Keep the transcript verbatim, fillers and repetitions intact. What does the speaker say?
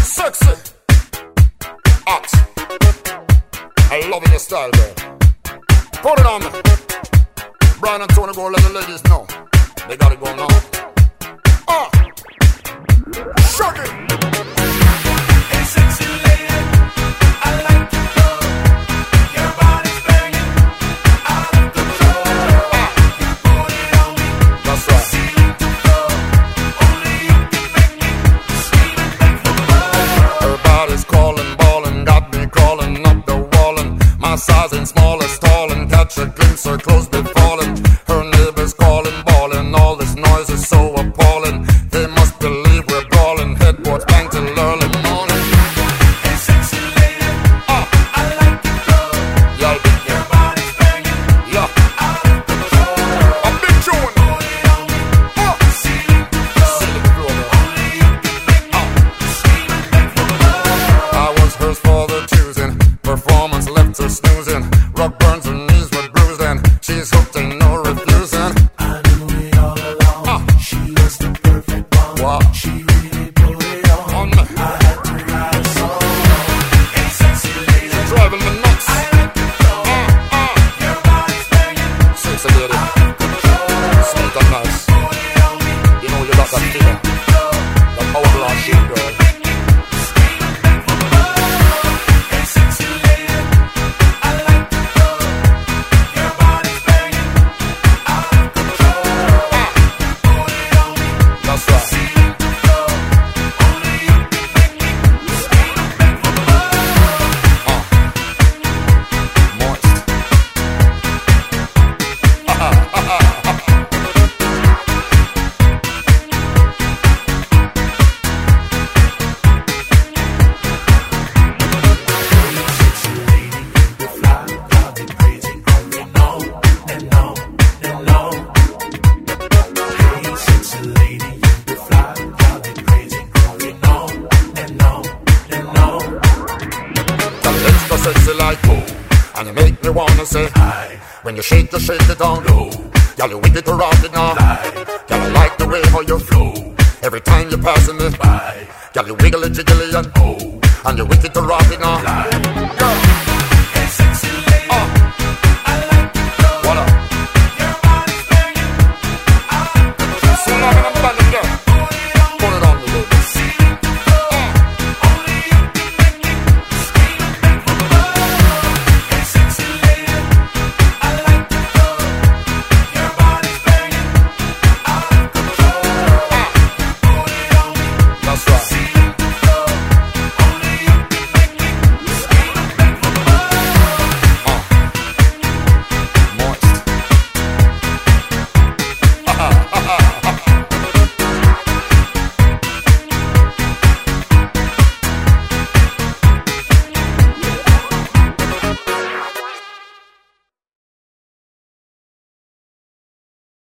Sexy, hot. I love your style, girl. Put it on me. Brian and Tony, go let the ladies know. They got it going on. Ah, shut it. Hey, sexy lady, I like to go. Your body's banging out of control. Ah, you put it on me. That's right. Ceiling to floor. Only you can make me scream and beg for more. Her body's calling, balling, got me crawling up the wall, and my size ain't smallest, tall, and catch a glimpse, her clothes be falling. Her neighbors calling, bawling, all this noise is so appalling. They must believe we're brawling, headboards bang till early morning. Hey, sexy lady, Ah, I like to go. y'all big Your yeah, body's banging yeah, out of control. a big tune. Put it on me. Ah, Ceiling to floor. silly floor, girl. Only you can make me scream and beg for more. I was hers for the choosing. Performance left her snoozing. Rock burns, her knees were bruised, and she's hooked, ain't no refusing. I knew it all along. Ah. She was the perfect one. Wow. She really put it on. On me. I had to write a song. Hey, sexy lady, Driving me nuts. I like to go. Ah, ah, Your body's banging sexy lady, out of control. sweet and nice. Put it on me. You know you got that feeling, that hourglass shape, girl. Scream and beg for more. Hey, sexy lady, I like to go. Your body's banging out of control. Put it on me. That's right. Ceiling to floor. Only you can make me scream and beg for more. Moist. That extra sexy like oh, and you make me wanna say hi. When you shake, you shake it down low. Y'all you wicked to rock it now. Y'all I like the way how you flow. Every time you're passing me by, y'all you wiggly jiggly and oh, and you wicked to rock it now.